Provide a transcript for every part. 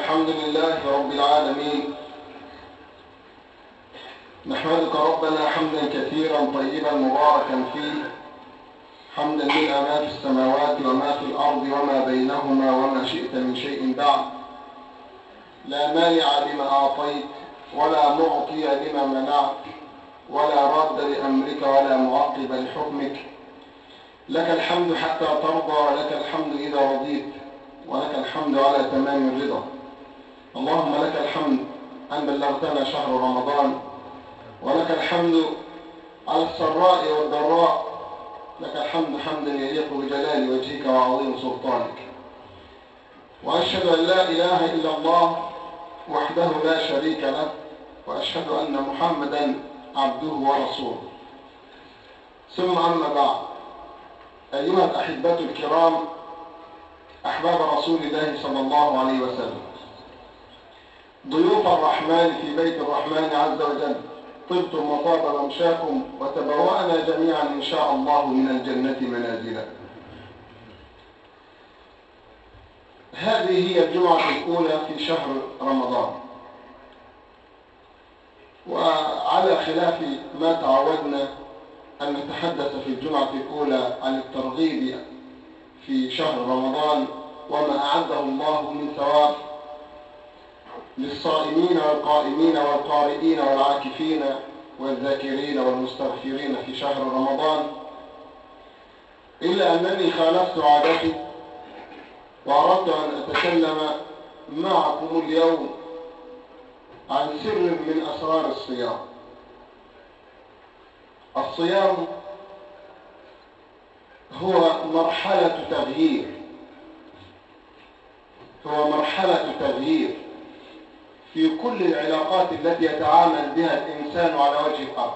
الحمد لله رب العالمين، نحمدك ربنا حمدا كثيرا طيبا مباركا فيه، حمدا ملء ما في السماوات وما في الأرض وما بينهما وما شئت من شيء بعد. لا مانع لما أعطيت ولا معطي لما منعت ولا راد لأمرك ولا معقب لحكمك. لك الحمد حتى ترضى، ولك الحمد إذا رضيت، ولك الحمد على تمام الرضا. اللهم لك الحمد أن بلغتنا شهر رمضان، ولك الحمد على السراء والضراء، لك الحمد حمدا يليق بجلال وجهك وعظيم سلطانك. وأشهد أن لا إله إلا الله وحده لا شريك له، وأشهد أن محمدا عبده ورسوله. ثم أما بعد، أيها الأحبة الكرام، أحباب رسول الله صلى الله عليه وسلم، ضيوف الرحمن في بيت الرحمن عز وجل، طبتم وطاب ممشاكم، وتبوأنا جميعا إن شاء الله من الجنة منازلا. هذه هي الجمعة الأولى في شهر رمضان، وعلى خلاف ما تعودنا أن نتحدث في الجمعة الأولى عن الترغيب في شهر رمضان وما أعده الله من ثواب للصائمين والقائمين والقارئين والعاكفين والذاكرين والمستغفرين في شهر رمضان، إلا أنني خالفت عادتي وأردت أن أتكلم معكم اليوم عن سر من أسرار الصيام. الصيام هو مرحلة تغيير، في كل العلاقات التي يتعامل بها الإنسان على وجه الأرض.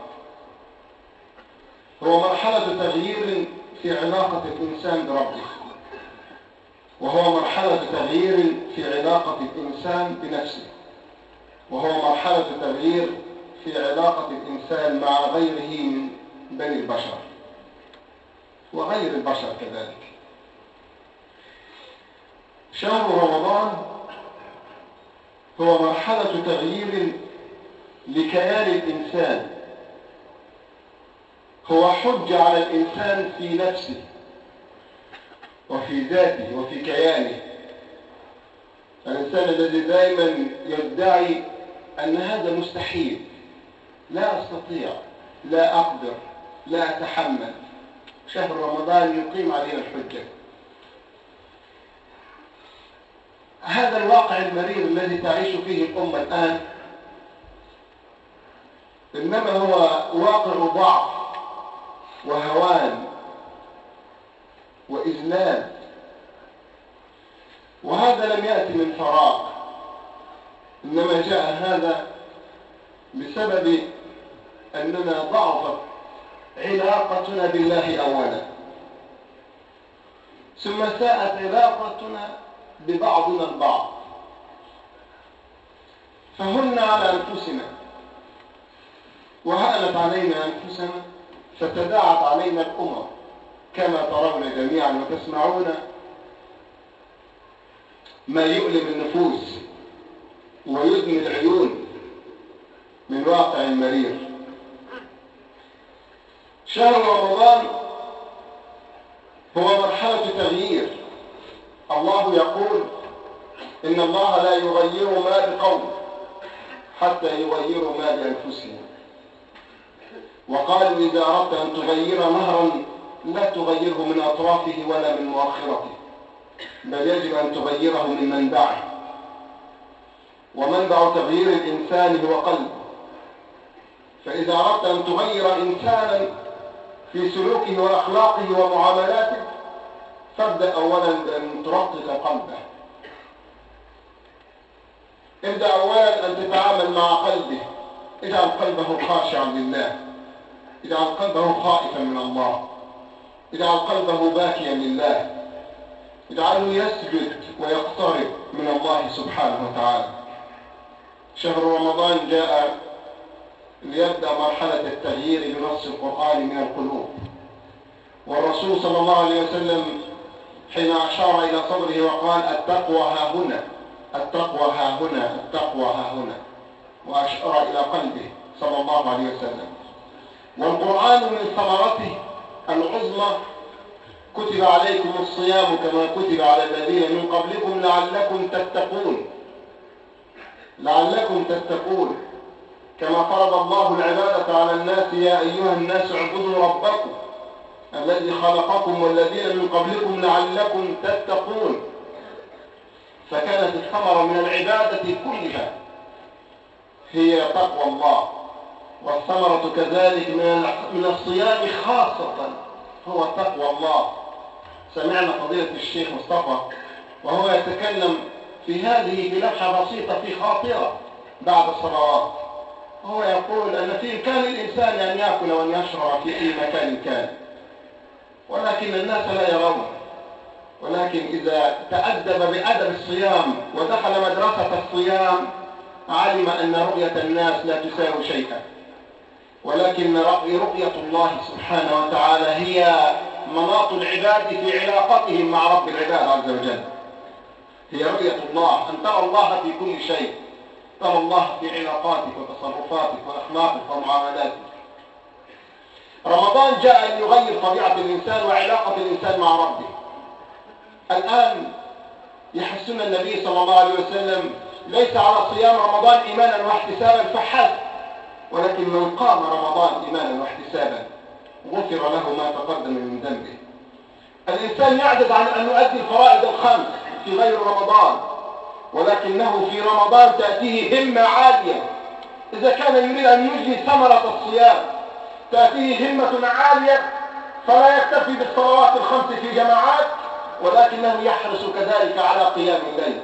هو مرحلة تغيير في علاقة الإنسان بربه، وهو مرحلة تغيير في علاقة الإنسان بنفسه، وهو مرحلة تغيير في علاقة الإنسان مع غيره من بني البشر وغير البشر كذلك. شهر رمضان هو مرحلة تغيير لكيان الإنسان، هو حجة على الإنسان في نفسه وفي ذاته وفي كيانه. الإنسان الذي دائما يدعي أن هذا مستحيل، لا أستطيع، لا أقدر، لا أتحمل، شهر رمضان يقيم علينا الحجة. هذا الواقع المرير الذي تعيش فيه الأمة الآن إنما هو واقع ضعف وهوان وإذلال، وهذا لم يأتي من فراغ، إنما جاء هذا بسبب أننا ضعفت علاقتنا بالله أولا، ثم ساءت علاقتنا ببعضنا البعض، فهنا على أنفسنا وهانت علينا أنفسنا، فتداعت علينا الأمم كما ترون جميعا وتسمعون ما يؤلم النفوس ويدمي العيون من واقع مرير. شهر رمضان هو مرحلة تغيير. الله يقول إن الله لا يغير ما بقوم حتى يغيروا ما بأنفسهم، وقالوا إذا أردت أن تغير نهرا لا تغيره من أطرافه ولا من مؤخرته، بل يجب أن تغيره من منبعه، ومنبع تغيير الإنسان هو قلبه. فإذا أردت أن تغير إنسانا في سلوكه وأخلاقه ومعاملاته، فابدأ أولا بأن ترقق قلبه. ابدأ أولا أن تتعامل مع قلبه، اجعل قلبه خاشعا لله، اجعل قلبه خائفا من الله، اجعل قلبه باكيا لله، اجعله يسجد ويقترب من الله سبحانه وتعالى. شهر رمضان جاء ليبدأ مرحلة التغيير بنص القرآن من القلوب، والرسول صلى الله عليه وسلم حين أشار إلى صدره وقال التقوى ها هنا، التقوى ها هنا، التقوى ها هنا، وأشار إلى قلبه صلى الله عليه وسلم. والقرآن من ثمرته العظمى كتب عليكم الصيام كما كتب على الذين من قبلكم لعلكم تتقون، لعلكم تتقون، كما فرض الله العبادة على الناس يا أيها الناس اعبدوا ربكم الذي خلقكم والذين من قبلكم لعلكم تتقون. فكانت الثمرة من العبادة كلها هي تقوى الله، والثمرة كذلك من الصيام خاصة هو تقوى الله. سمعنا فضيلة الشيخ مصطفى وهو يتكلم في هذه بلمحة بسيطة في خاطرة بعد الصلوات، وهو يقول أن في إمكان الإنسان أن يأكل وأن يشرب في أي مكان كان، ولكن الناس لا يرون. ولكن إذا تأدب بأدب الصيام ودخل مدرسة الصيام علم أن رؤية الناس لا تساوي شيئا، ولكن رؤية الله سبحانه وتعالى هي مناط العباد في علاقتهم مع رب العباد عز وجل. هي رؤية الله، أن ترى الله في كل شيء، ترى الله في علاقاتك وتصرفاتك وأخلاقك ومعاملاتك. رمضان جاء ليغير طبيعة الإنسان وعلاقة الإنسان مع ربه. الآن يحسن النبي صلى الله عليه وسلم ليس على صيام رمضان إيمانا واحتسابا فحسب، ولكن من قام رمضان إيمانا واحتسابا غفر له ما تقدم من ذنبه. الإنسان يعجز عن أن يؤدي الفرائض الخمس في غير رمضان، ولكنه في رمضان تأتيه همة عالية. إذا كان يريد أن يجني ثمرة الصيام تأتيه همة عالية، فلا يكتفي بالصلوات الخمس في جماعات، ولكنه يحرص كذلك على قيام الليل،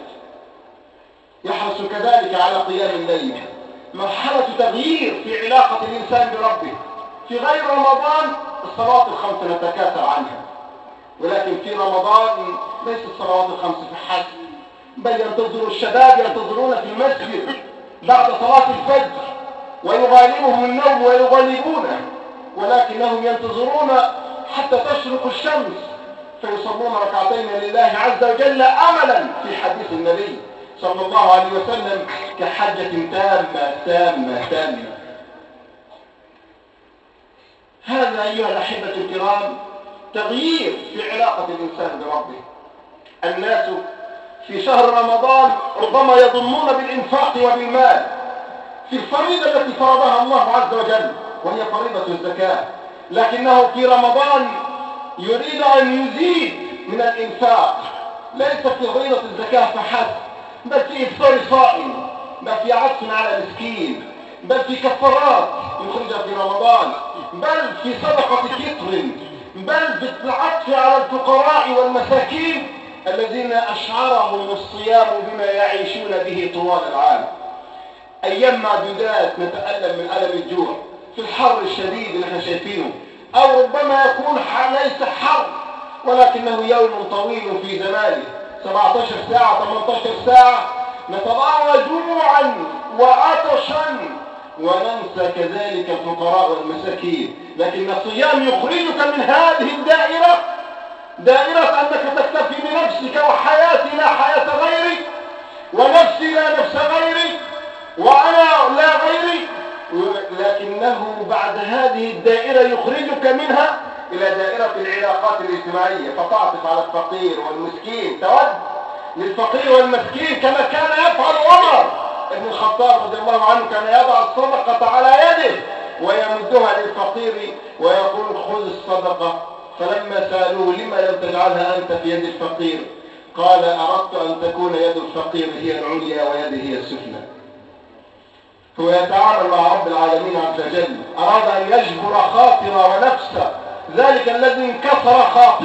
يحرص كذلك على قيام الليل. مرحلة تغيير في علاقة الإنسان بربه. في غير رمضان الصلوات الخمس نتكاثر عنها، ولكن في رمضان ليس الصلوات الخمس فحسب، بل ينتظر الشباب ينتظرون في المسجد بعد صلاة الفجر ويغالبهم النوم ويغلبونه، ولكنهم ينتظرون حتى تشرق الشمس فيصلون ركعتين لله عز وجل أملا في حديث النبي صلى الله عليه وسلم كحجة تامة تامة تامة. هذا أيها الأحبة الكرام تغيير في علاقة الإنسان بربه. الناس في شهر رمضان ربما يظنون بالإنفاق وبالمال في الفريضة التي فرضها الله عز وجل وهي فريضة الزكاة، لكنه في رمضان يريد أن يزيد من الإنفاق، ليس في فريضة الزكاة فحسب، بل في إفطار صائم، بل في عطف على مسكين، بل في كفارات يخرجها في رمضان، بل في صدقة فطر، بل في العطف على الفقراء والمساكين الذين أشعرهم الصيام بما يعيشون به طوال العام. أيام معدودات نتألم من ألم الجوع في الحر الشديد اللي احنا شايفينه، أو ربما يكون ليس حر ولكنه يوم طويل في زمانه 17 ساعة 18 ساعة، نتضاوى جوعا وعطشا وننسى كذلك الفقراء والمساكين. لكن الصيام يخرجك من هذه الدائرة، دائرة أنك تكتفي بنفسك وحياتي لا حياة غيري، ونفسي لا نفس غيري، وأنا لا غيري، لكنه بعد هذه الدائرة يخرجك منها إلى دائرة العلاقات الاجتماعية، فتعطف على الفقير والمسكين، تود للفقير والمسكين كما كان يفعل عمر ابن الخطاب رضي الله عنه، كان يضع الصدقة على يده ويمدها للفقير ويقول خذ الصدقة. فلما سألوه لما لم تجعلها أنت في يد الفقير قال أردت أن تكون يد الفقير هي العليا ويده هي السفلى. هو يتعامل مع رب العالمين عز وجل، أراد أن يجبر خاطر ونفسه ذلك الذي انكسر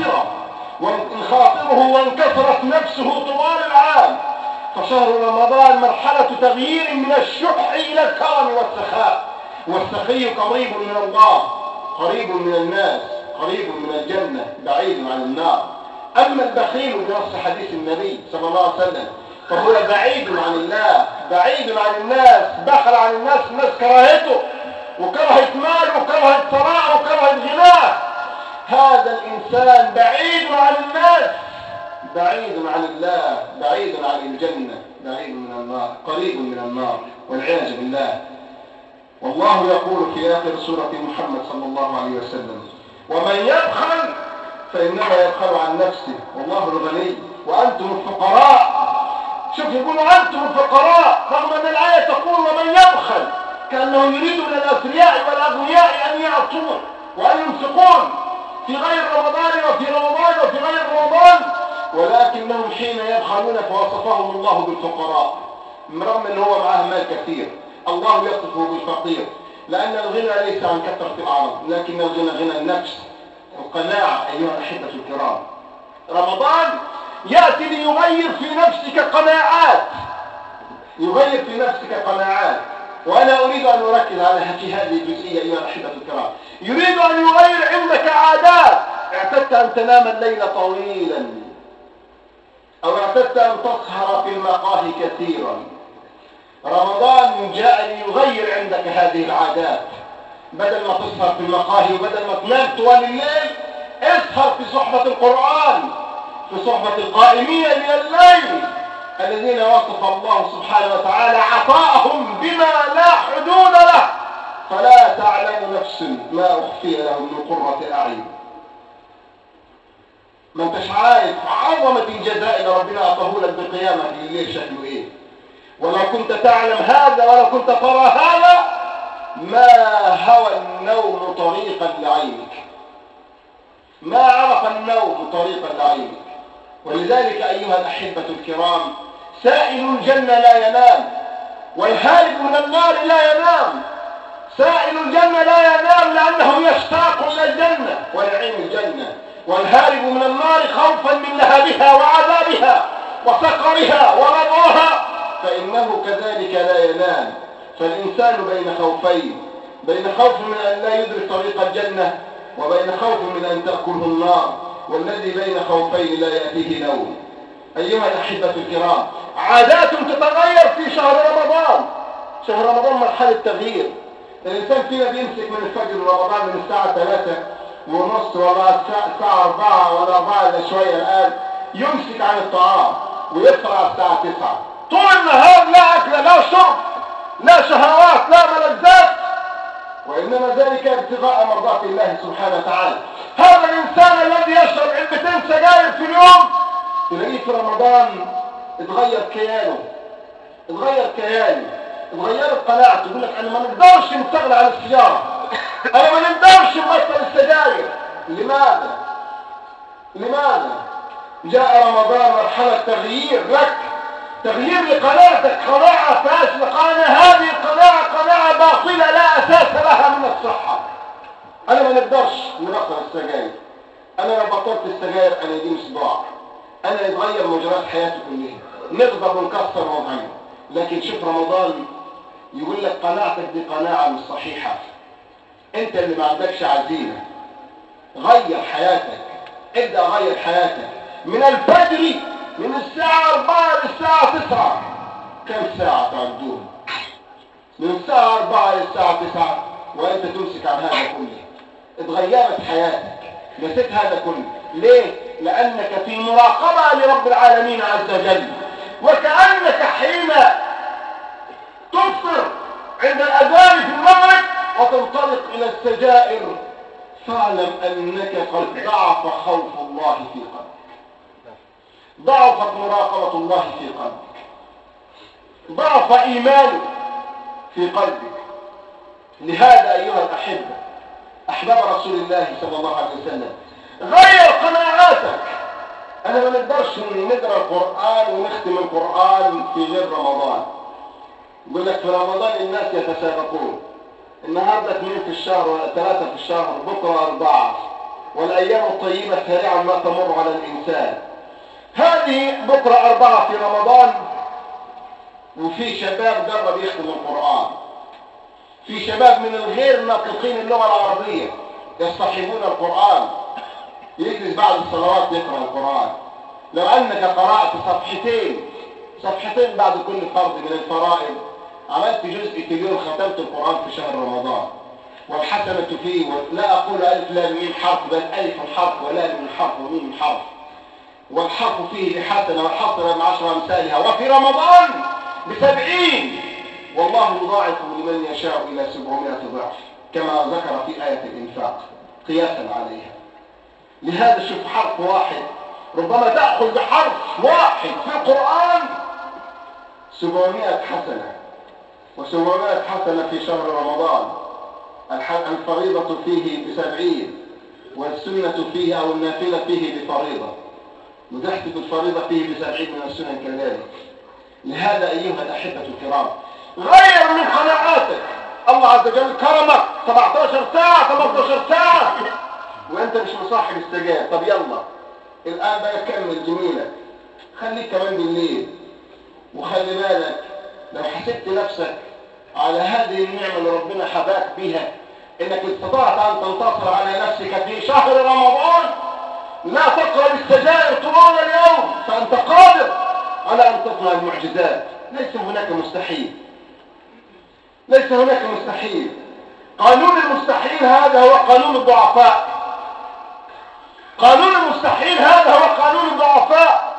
خاطره وانكسرت نفسه طوال العام. فشهر رمضان مرحلة تغيير من الشح إلى الكرم والسخاء، والسخي قريب من الله، قريب من الناس، قريب من الجنة، بعيد عن النار. أما البخيل بنص حديث النبي صلى الله عليه وسلم فهو بعيد عن الله، بعيد عن الناس، بخل عن الناس كرهته وكرهت ماله وكرهت ثراءه وكرهت غناه. هذا الإنسان بعيد عن الناس، بعيد عن الله، بعيد عن الجنة، بعيد من النار، قريب من النار والعياذ بالله. والله يقول في آخر سورة محمد صلى الله عليه وسلم: ومن يبخل فإنما يبخل عن نفسه والله الغني وأنتم الفقراء. شوف، يقولوا أنتم الفقراء رغم أن الآية تقول ومن يبخل، كأنه يريد من الأثرياء والأغنياء أن يعطون وأن ينفقون في غير رمضان وفي رمضان وفي غير رمضان، ولكنهم حين يبخلون فوصفهم الله بالفقراء، رغم أنه هو معه مال كثير. الله يصفه بالفقير، لأن الغنى ليس عن كثرة العرض، لكن الغنى غنى النفس، القناعة. أيها الأحبة الكرام، رمضان يأتي ليغير في نفسك قناعات، يغير في نفسك قناعات. وأنا أريد أن أركز على هذه الجزئية أيها الأحبة الكرام. يريد أن يغير عندك عادات. اعتدت أن تنام الليل طويلا، أو اعتدت أن تسهر في المقاهي كثيرا. رمضان جاء ليغير عندك هذه العادات. بدل ما تسهر في المقاهي وبدل ما تنام طوال الليل، اسهر في صحبة القرآن، في صحبة القائمين من الليل الذين وصف الله سبحانه وتعالى عطاءهم بما لا حدود له، فلا تعلم نفس ما أخفي لهم من قرة أعين. ما انتش عارف عظمة الجزاء اللي ربنا أعطاه لك بقيامة الليل شكله إيه. ولو كنت تعلم هذا ولو كنت ترى هذا ما هوى النوم طريقا لعينك، ما عرف النوم طريقا لعينك. ولذلك أيها الأحبة الكرام، سائل الجنة لا ينام، والهارب من النار لا ينام. سائل الجنة لا ينام لأنه يشتاق إلى الجنة ونعيم الجنة، والهارب من النار خوفا من لهبها وعذابها وسقرها ورضاها، فإنه كذلك لا ينام. فالإنسان بين خوفين، بين خوف من أن لا يدرك طريق الجنة، وبين خوف من أن تأكله النار، والذي بين خوفين لا يأتيه نوم. أيها الأحبة الكرام، عادات تتغير في شهر رمضان. شهر رمضان مرحلة تغيير. الإنسان فينا بيمسك من الفجر رمضان من الساعة 3:30 ولا الساعة 4 ولا 4 إلا شوية الآن، يمسك عن الطعام ويفطر على الساعة 9. طول النهار لا أكل لا شرب لا شهوات لا ملذات، وإنما ذلك ابتغاء مرضات الله سبحانه وتعالى. هذا الإنسان الذي يشرب علبتين سجاير في اليوم، تلاقيه في رمضان اتغير كيانه، اتغيرت قناعته. يقول لك أنا ما نقدرش نستغنى عن السيارة، أنا ما نقدرش نبطل السجاير. لماذا؟ جاء رمضان مرحلة تغيير لك، تغيير لقناعتك، قناعة فاسدة، هذه القناعة قناعة باطلة لا أساس لها من الصحة. أنا ما نقدرش نبطل السجاير، أنا لو بطلت السجاير أنا يجيني صداع، أنا يتغير مجريات حياتي كلها، نغضب ونكسر ونعمل. لكن شوف رمضان يقول لك قناعتك دي قناعة مش صحيحة، أنت اللي ما عندكش عزيمة. غير حياتك، ابدأ غير حياتك من الفجر، من الساعة 4 للساعة 9. كم ساعة تعدون؟ من الساعة 4 للساعة 9 وأنت تمسك عن هذا كله. اتغيرت حياتك، نسيت هذا كله. ليه؟ لأنك في مراقبة لرب العالمين عز وجل. وكأنك حين تفطر عند الأذان في المغرب وتنطلق إلى السجائر، فاعلم أنك قد ضعف خوف الله في قلبك، ضعفت مراقبة الله في قلبك، ضعف إيمانك في قلبك. لهذا أيها الأحبة، أحباب رسول الله صلى الله عليه وسلم، غير قناعاتك. أنا ما نقدرش نقرأ القرآن ونختم القرآن في غير رمضان. يقول لك في رمضان الناس يتسابقون، النهارده 2 في الشهر ولا 3 في الشهر، بكرة 4، والأيام الطيبة سريعا ما تمر على الإنسان. هذه بكرة 4 في رمضان، وفي شباب جرب يختم القرآن، في شباب من الغير ناطقين اللغة العربية يصطحبون القرآن، يجلس بعد الصلوات يقرأ القرآن. لو أنك قرأت صفحتين بعد كل فرض من الفرائض، عملت جزء اليوم، ختمت القرآن في شهر رمضان، والحسنة فيه. لا أقول ألف لام ميم حرف، بل ألف حرف ولام حرف وميم حرف. والحرف فيه بحسنة والحسنة ب10 أمثالها، وفي رمضان ب70، والله يضاعف لمن يشاء إلى 700 ضعف كما ذكر في آية الإنفاق قياسا عليها. لهذا شوف حرف واحد ربما تأخذ بحرف واحد في القرآن 700 حسنة، و700 حسنة في شهر رمضان. الفريضة فيه ب70، والسنة فيه أو النافلة فيه بفريضة، وتحسب الفريضة فيه ب70 من السنن كذلك. لهذا أيها الأحبة الكرام غير من قناعاتك. الله عز وجل كرمك 17 ساعة 18 ساعة وأنت مش مصاحب السجاد. طب يلا الآن بقى كمل جميلك، خليك كمان بالليل. وخلي بالك لو حسبت نفسك على هذه النعمة اللي ربنا حباك بها، إنك استطعت أن تنتصر على نفسك في شهر رمضان لا تقرب السجائر طوال اليوم، فأنت قادر على أن تصنع المعجزات. ليس هناك مستحيل، ليس هناك مستحيل. قانون المستحيل هذا هو قانون الضعفاء، قانون المستحيل هذا هو قانون الضعفاء.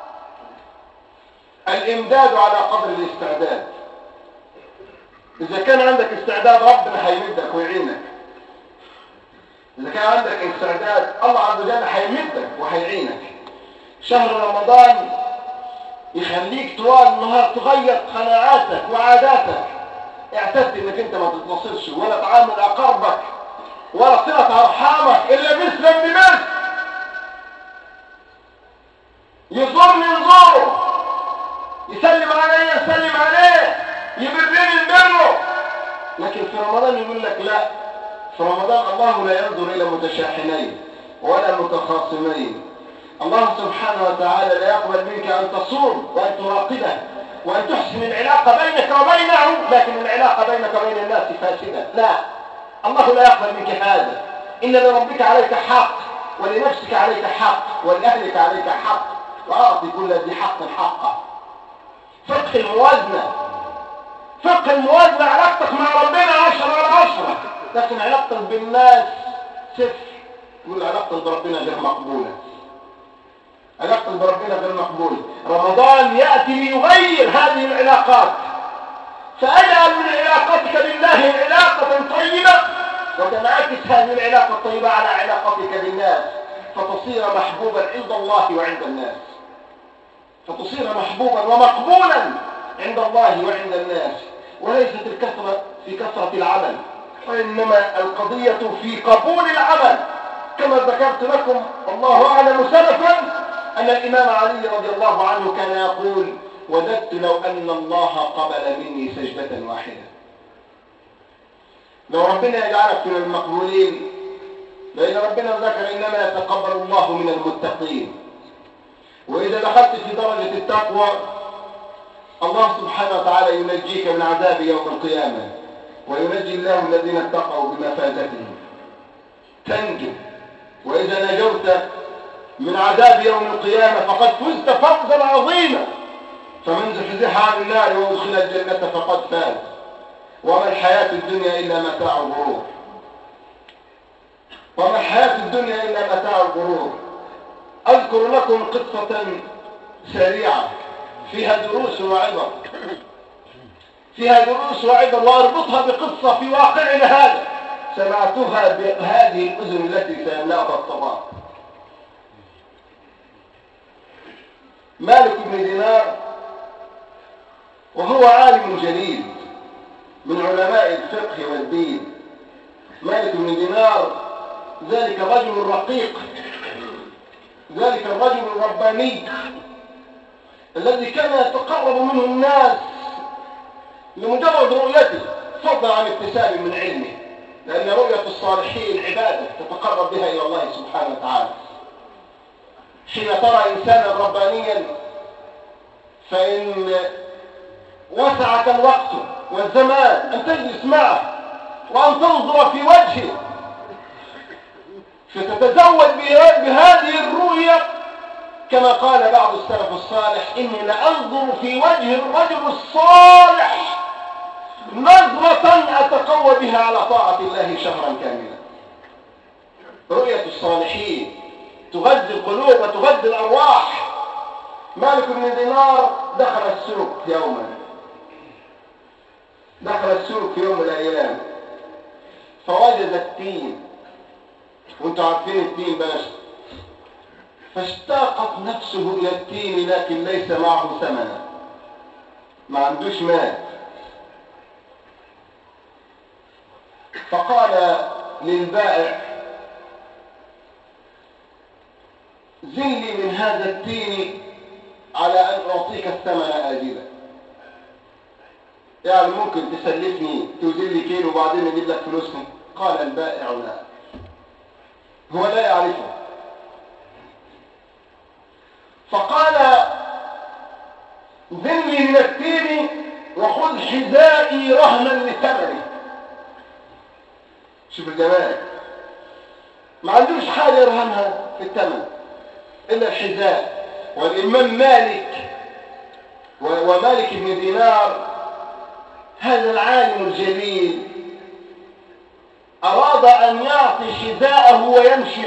الإمداد على قدر الاستعداد. إذا كان عندك استعداد ربنا هيمدك ويعينك. إذا كان عندك استعداد الله عز وجل هيمدك وهيعينك. شهر رمضان يخليك طوال النهار تغير قناعاتك وعاداتك. اعتدت انك انت ما تتصلش ولا تعامل اقاربك ولا صلة ارحامك الا مثلا بمثل. يزورني نزوره، يسلم علي يسلم عليه، يبرني نبره. لكن في رمضان يقول لك لا، في رمضان الله لا ينظر الى متشاحنين ولا متخاصمين. الله سبحانه وتعالى لا يقبل منك ان تصوم وان تراقبه وأن تحسن العلاقة بينك وبينه، لكن العلاقة بينك وبين الناس فاسدة. لا، الله لا يقبل منك هذا. إن لربك عليك حق، ولنفسك عليك حق، ولأهلك عليك حق، وأعطي كل ذي حق حقه. فقه الموازنة، فقه الموازنة. علاقتك مع ربنا 10 على 10، لكن علاقتك بالناس 0. يقول علاقتك بربنا غير مقبولة، علاقتك بربنا غير مقبول. رمضان يأتي ليغير هذه العلاقات، فأجعل من علاقتك بالله علاقة طيبة، وتنعكس هذه العلاقة الطيبة على علاقتك بالناس، فتصير محبوبا عند الله وعند الناس، فتصير محبوبا ومقبولا عند الله وعند الناس. وليست الكثرة في كثرة العمل، وإنما القضية في قبول العمل. كما ذكرت لكم والله أعلم سلفا أن الإمام علي رضي الله عنه كان يقول: وددت لو أن الله قبل مني سجدة واحدة. لو ربنا يجعلك من المقبولين، لأن ربنا ذكر إنما يتقبل الله من المتقين. وإذا دخلت في درجة التقوى الله سبحانه وتعالى ينجيك من عذاب يوم القيامة، وينجي الله الذين اتقوا بمفازتهم، تنجو. وإذا نجوت من عذاب يوم القيامة فقد فزت فوزا عظيما. فمن زحزح عن النار وادخل الجنة فقد فاز. وما الحياة الدنيا إلا متاع الغرور، وما الحياة الدنيا إلا متاع الغرور. أذكر لكم قصة سريعة فيها دروس وعبر، فيها دروس وعبر، وأربطها بقصة في واقعنا هذا سمعتها بهذه الأذن التي سيملأها الصباح. مالك بن دينار، وهو عالم جليل من علماء الفقه والدين. مالك بن دينار ذلك الرجل الرقيق، ذلك الرجل الرباني الذي كان يتقرب منه الناس لمجرد رؤيته، فضلا عن اكتساب من علمه، لأن رؤية الصالحين عبادة تتقرب بها إلى الله سبحانه وتعالى. حين ترى إنسانا ربانيا فإن وسعك الوقت والزمان أن تجلس معه وأن تنظر في وجهه، فتتزود بهذه الرؤية. كما قال بعض السلف الصالح: إني لأنظر في وجه الرجل الصالح نظرة أتقوى بها على طاعة الله شهرا كاملا. رؤية الصالحين تغذي القلوب وتغذي الأرواح. مالك بن دينار دخل السوق يوما، دخل السوق في يوم من الأيام فوجد التين، وانتم عارفين التين بلاش، فاشتاقت نفسه إلى التين لكن ليس معه ثمنه، ما عندوش مال. فقال للبائع زن لي من هذا التين على أن أعطيك الثمن آجلا، يعني ممكن تسلفني توزن لي كيلو وبعدين أجيب لك فلوسني؟ قال البائع لا، هو لا يعرفه. فقال زن لي من التين وخذ حذائي رهنا لثمنه. شوف الجمال، ما عندوش حاجة يرهنها في الثمن إلا الحذاء. والإمام مالك ومالك بن دينار هذا العالم الجليل أراد أن يعطي حذاءه ويمشي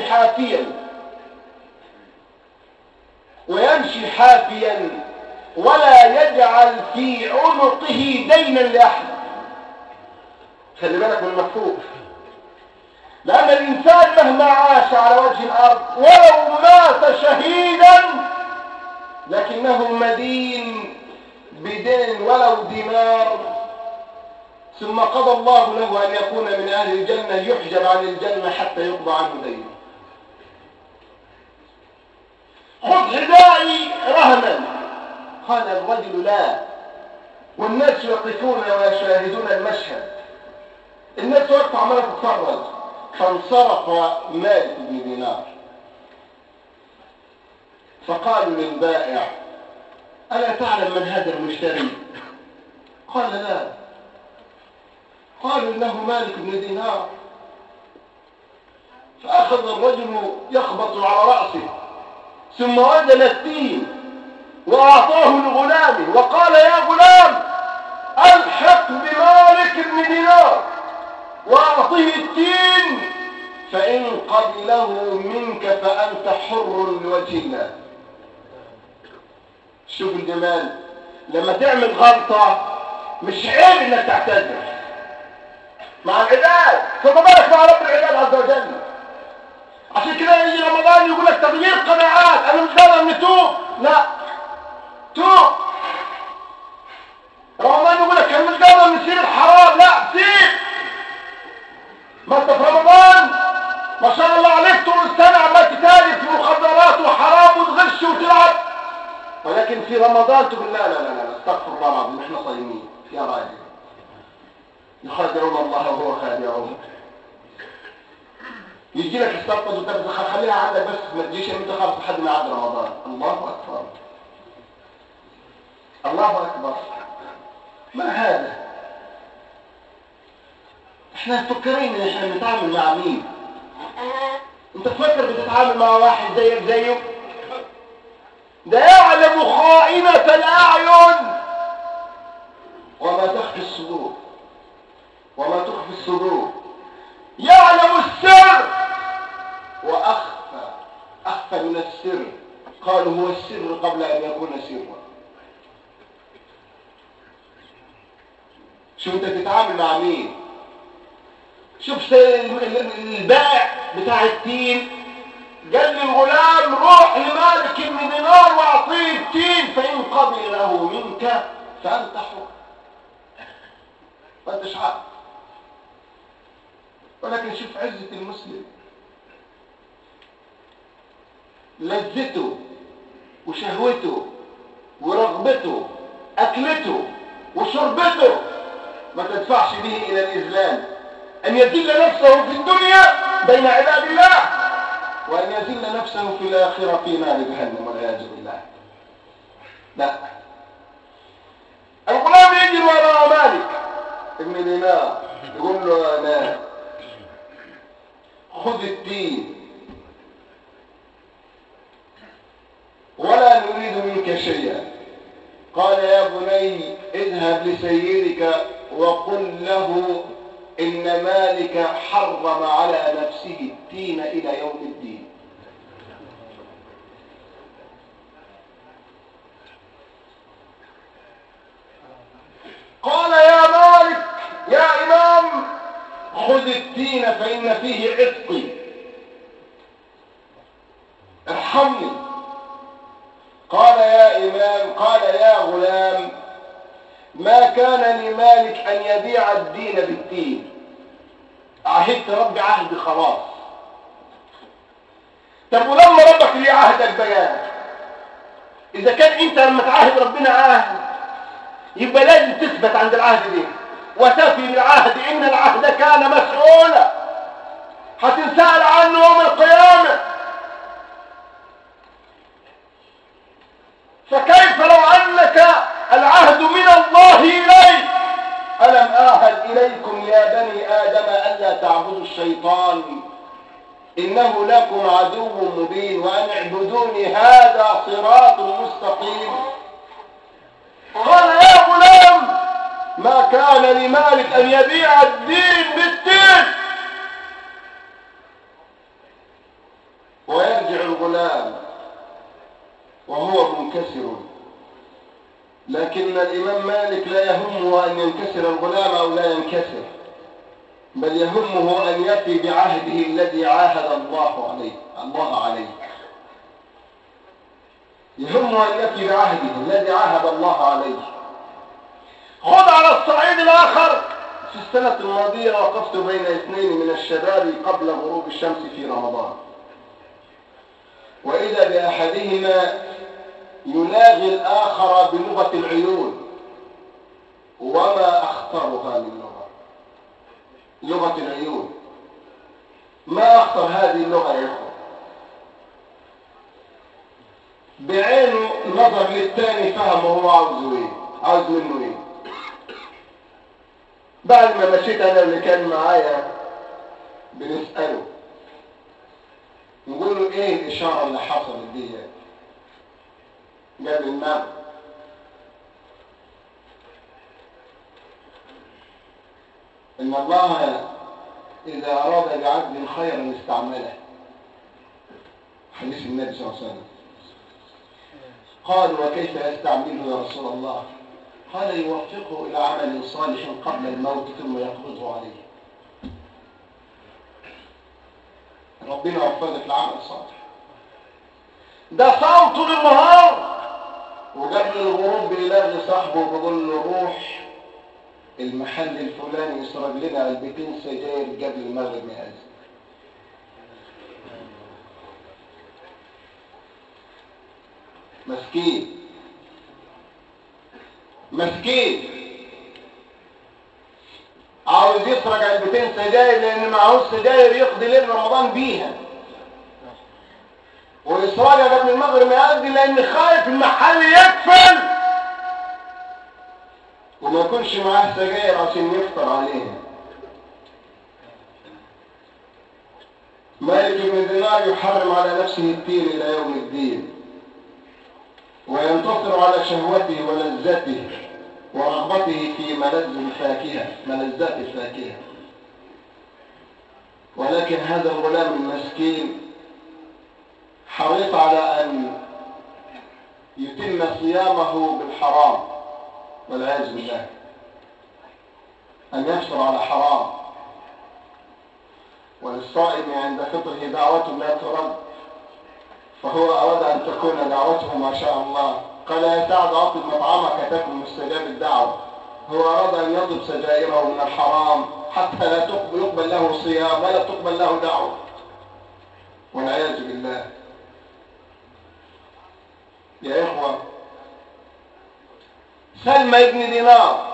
حافيا ولا يجعل في عنقه دينا لأحد. خلي بالك من المفهوم، لأن الإنسان مهما عاش على وجه الأرض ولو مات شهيدا لكنه مدين بدين ولو دينار، ثم قضى الله له أن يكون من أهل الجنة يحجب عن الجنة حتى يقضى عنه دينه. خذ حذائي رهنا. قال الرجل لا، والناس يقفون ويشاهدون المشهد، الناس وقت عمالة تتفرج. فانصرف مالك بن دينار فقالوا للبائع ألا تعلم من هذا المشتري؟ قال لا. قالوا إنه مالك بن دينار. فأخذ الرجل يخبط على رأسه ثم وزن التين وأعطاه لغلامه وقال يا غلام ألحق بمالك بن دينار وأعطيه التين، فإن قبله منك فأنت حر لوجه الله. شوف الجمال، لما تعمل غلطة مش عيب انك تعتذر مع العباد، فما بالك مع رب العباد عز وجل. عشان كده يجي رمضان يقول لك تغيير قناعات، انا مش قادر اني توب. لا، توب. رمضان يقول لك انا مش قادر اني اسيب الحرام. لا، سيب. ما انت في رمضان ما شاء الله عليك طول السنه عمال تتاجر في مخدرات وحرام وتغش وتلعب، ولكن في رمضان تقول لا لا لا لا استغفر الله العظيم احنا صايمين يا راجل. يخادعون الله وهو خادعهم. يجي لك السلطه وتبدا خليها عندك بس ما تجيش انت خالص لحد ما يعدي رمضان. الله اكبر، الله اكبر. ما هذا؟ احنا مفكرين ان احنا بنتعامل مع مين؟ انت تفكر بتتعامل مع واحد زيك زيه؟ ده يعلم خائنة الأعين وما تخفي الصدور، وما تخفي الصدور. يعلم السر وأخفى، أخفى من السر. قالوا هو السر قبل أن يكون سرا. شو انت تتعامل مع مين؟ شوف البائع بتاع التين قال للغلام روح لمالك بن دينار واعطيه التين، فإن قبله منك فأنت حر. فأنت شعب. ولكن شوف عزة المسلم، لذته وشهوته ورغبته، أكلته وشربته ما تدفعش به إلى الإذلال، أن يذل نفسه في الدنيا بين عباد الله وأن يذل نفسه في الآخرة في نار جهنم والعياذ بالله. لا، الغلام يجي وراء مالك ابن دينار يقول له لا، خذ التين ولا نريد منك شيئا. قال يا بني اذهب لسيدك وقل له إن مالك حرم على نفسه التين إلى يوم الدين. خذ التين فإن فيه عتقي، ارحمني. قال يا إمام، قال يا غلام، ما كان لمالك أن يبيع الدين بالتين، عهدت ربي عهد خلاص. طب ولما ربك ليه عهدك بقى؟ إذا كان أنت لما تعاهد ربنا عهد يبقى لازم تثبت عند العهد ده وتفي بالعهد، إن العهد كان مسؤولا، هتنسأل عنه يوم القيامة. فكيف لو أنك العهد من الله إليك؟ ألم أعهد إليكم يا بني آدم ألا تعبدوا الشيطان إنه لكم عدو مبين وأن اعبدوني هذا صراط مستقيم. قال يا غلام، ما كان لمالك أن يبيع الدين بالدين. ويرجع الغلام وهو منكسر، لكن الإمام مالك لا يهمه أن ينكسر الغلام أو لا ينكسر، بل يهمه أن يفي بعهده الذي عاهد الله عليه. يهمه أن يفي بعهده الذي عاهد الله عليه. خذ على الصعيد الآخر، في السنة الماضية وقفت بين اثنين من الشباب قبل غروب الشمس في رمضان، وإذا بأحدهما يلاغي الآخر بلغة العيون. وما أخطرها من لغة العيون، ما أخطر هذه اللغة يا إخوة. بعينه نظر للتاني فهم هو عاوز منه ايه. بعد ما مشيت أنا اللي كان معايا بنسأله نقول له ايه الإشارة اللي حصلت دي؟ قال النار. إن الله إذا أراد بعبد خيرا استعمله، حديث النبي صلى الله عليه وسلم. قال وكيف يستعمله يا رسول الله؟ قال يوفقه إلى عمل صالح قبل الموت ثم يقبضه عليه. ربنا وفقك للعمل الصالح. ده صام طول النهار وقبل الغروب بيلاقي صاحبه وبيقول له روح المحل الفلاني يسرق لنا علبتين سجاير قبل المغرب ما يأذن. مسكين عاوز يسرق علبتين سجاير لان معهوش سجاير يقضي ليل رمضان بيها، ويسرقها قبل المغرب ما يأذن لان خايف المحل يقفل وما يكونش معاه سجاير عشان يفطر عليها. مالك بن دينار يحرم على نفسه التين إلى يوم الدين، وينتصر على شهوته ولذته ورغبته في ملذات الفاكهة. ولكن هذا الغلام المسكين حريص على أن يتم صيامه بالحرام والعياذ بالله، أن يفطر على حرام. وللصائم عند فطره دعوة لا ترد، فهو أراد أن تكون دعوته ما شاء الله. قال يا سعد أطلب مطعمك تكن مستجاب الدعوة. هو أراد أن يطلب سجائره من الحرام حتى لا يقبل له صيام ولا تقبل له دعوة والعياذ بالله. يا إخوة، سلمى بن دينار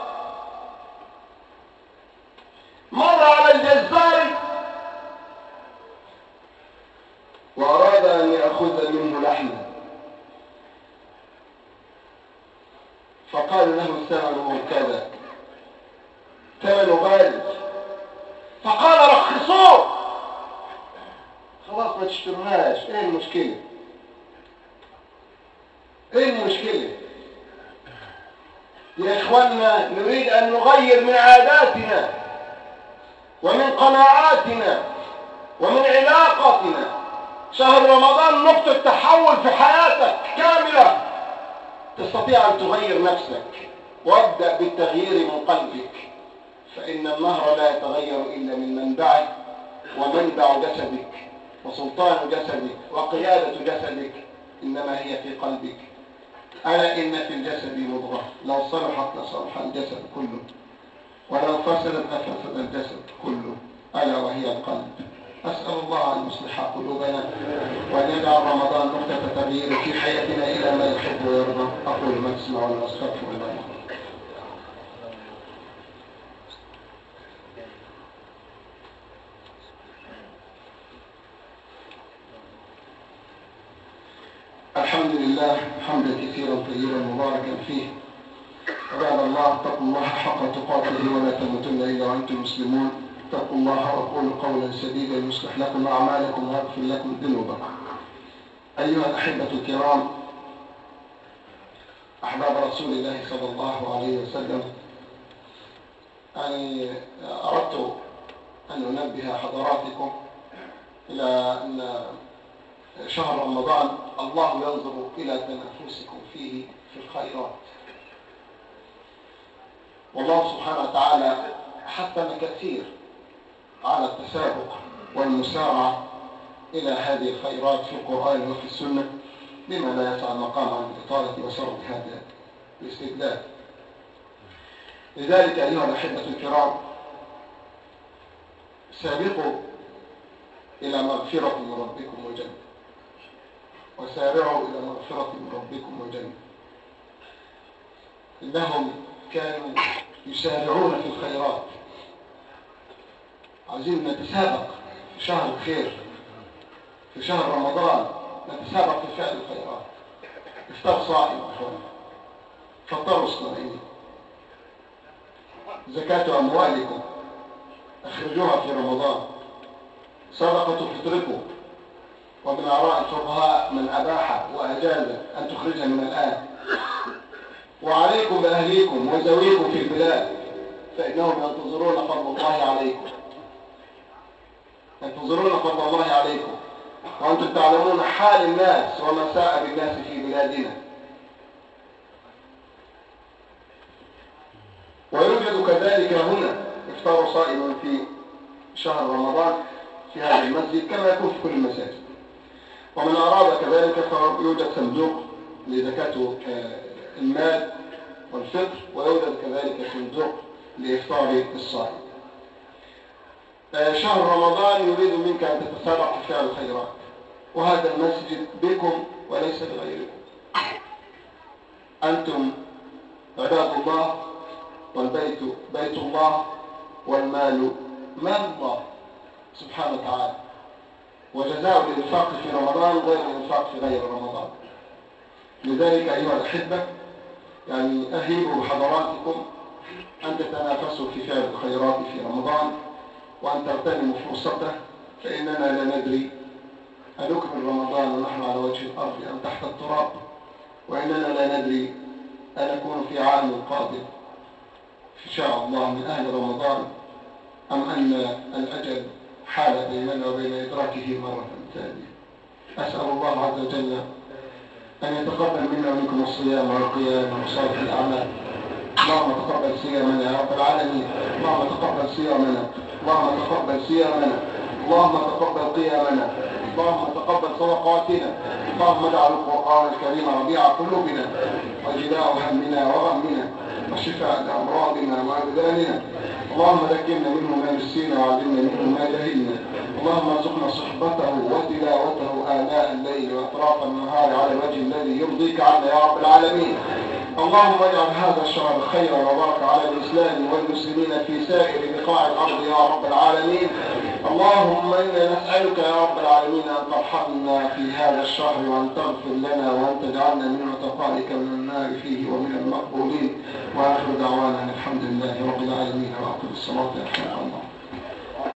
مر على الجزار وأراد أن يأخذ منه لحما، فقال له ثمنه كذا، ثمنه غالي. فقال رخصوه، خلاص ما تشتروهاش. ايه المشكلة؟ يا إخواننا، نريد أن نغير من عاداتنا ومن قناعاتنا ومن علاقاتنا. شهر رمضان نقطة تحول في حياتك كاملة، تستطيع أن تغير نفسك، وابدأ بالتغيير من قلبك. فإن النهر لا يتغير إلا من منبعه، ومنبع جسدك وسلطان جسدك وقيادة جسدك إنما هي في قلبك. ألا إن في الجسد مضغة لو صلحت لصلح الجسد كله، ولو فسدت لفسد الجسد كله، ألا وهي القلب. أسأل الله أن يصلح قلوبنا وأن يجعل رمضان نقطة تغيير في حياتنا إلى ما يحب ويرضى. أقول ما تسمعون وأستغفر الله. الحمد لله حمدا كثيرا طيبا مباركا فيه. عباد الله، اتقوا الله حق تقاته ولا تموتن إلا وأنتم مسلمون. اتقوا الله وقولوا قولا سديدا يصلح لكم أعمالكم ويغفر لكم ذنوبكم. أيها الأحبة الكرام، أحباب رسول الله صلى الله عليه وسلم، أردت أن أنبه حضراتكم إلى أن شهر رمضان الله ينظر إلى تنافسكم فيه في الخيرات، والله سبحانه وتعالى حثنا كثير على التسابق والمسارعة إلى هذه الخيرات في القرآن وفي السنة، بما لا يسع المقام عن إطالة وسرد هذا الاستدلال. لذلك أيها الأحبة الكرام، سابقوا إلى مغفرة من ربكم وجنة، وسارعوا إلى مغفرة من ربكم وجنة. إنهم كانوا يسارعون في الخيرات. عايزين نتسابق في شهر الخير، في شهر رمضان نتسابق في فعل الخيرات. افطار صائم أخوان، فطروا صائمين. زكاة أموالكم أخرجوها في رمضان. صدقة فطركم، ومن آراء الفقهاء من أباح وأجاز أن تخرجها من الآن. وعليكم بأهليكم وزويكم في البلاد، فإنهم ينتظرون فضل الله عليكم، ينتظرون فضل الله عليكم، وأنتم تعلمون حال الناس وما ساء بالناس في بلادنا. ويوجد كذلك هنا إفطار صائم في شهر رمضان في هذا المسجد كما يكون في كل المساجد. ومن أراد كذلك فيوجد صندوق لزكاة المال والفطر، ويوجد كذلك صندوق لإفطار الصائم. شهر رمضان يريد منك أن تتسابق في فعل الخيرات، وهذا المسجد بكم وليس بغيركم. أنتم عباد الله، والبيت بيت الله، والمال مال الله سبحانه وتعالى. وجزاء الإنفاق في رمضان غير الإنفاق في غير رمضان. لذلك أيها الأحبة، أهيبوا بحضراتكم أن تتنافسوا في فعل الخيرات في رمضان، وأن تغتنموا فرصته، فإننا لا ندري أنكمل رمضان ونحن على وجه الأرض أم تحت التراب، وإننا لا ندري أنكون في عام قادم إن شاء الله من أهل رمضان، أم أن الأجل حال بيننا وبين إدراكه مرة ثانية. أسأل الله عز وجل أن يتقبل منا ومنكم الصيام والقيام وصالح الأعمال. اللهم تقبل صيامنا يا رب العالمين، اللهم تقبل صيامنا، اللهم تقبل صيامنا، اللهم تقبل قيامنا، اللهم تقبل صدقاتنا. اللهم اجعل القرآن الكريم ربيع قلوبنا وجلاء همنا وغمنا وشفاء لأمراضنا وأبداننا. اللهم ذكرنا منه ما نسينا وعلمنا منه ما جهلنا. اللهم ارزقنا صحبته وتلاوته آناء الليل وأطراف النهار على الوجه الذي يرضيك عنا يا رب العالمين. اللهم اجعل هذا الشهر خيرا وبركة على الإسلام والمسلمين في سائر بقاع الأرض يا رب العالمين. اللهم إنا نسألك يا رب العالمين أن ترحمنا في هذا الشهر، وأن تغفر لنا، وأن تجعلنا من عتقائك من النار فيه ومن المقبولين. وآخر دعوانا الحمد لله رب العالمين، وأقم الصلاة يا الله.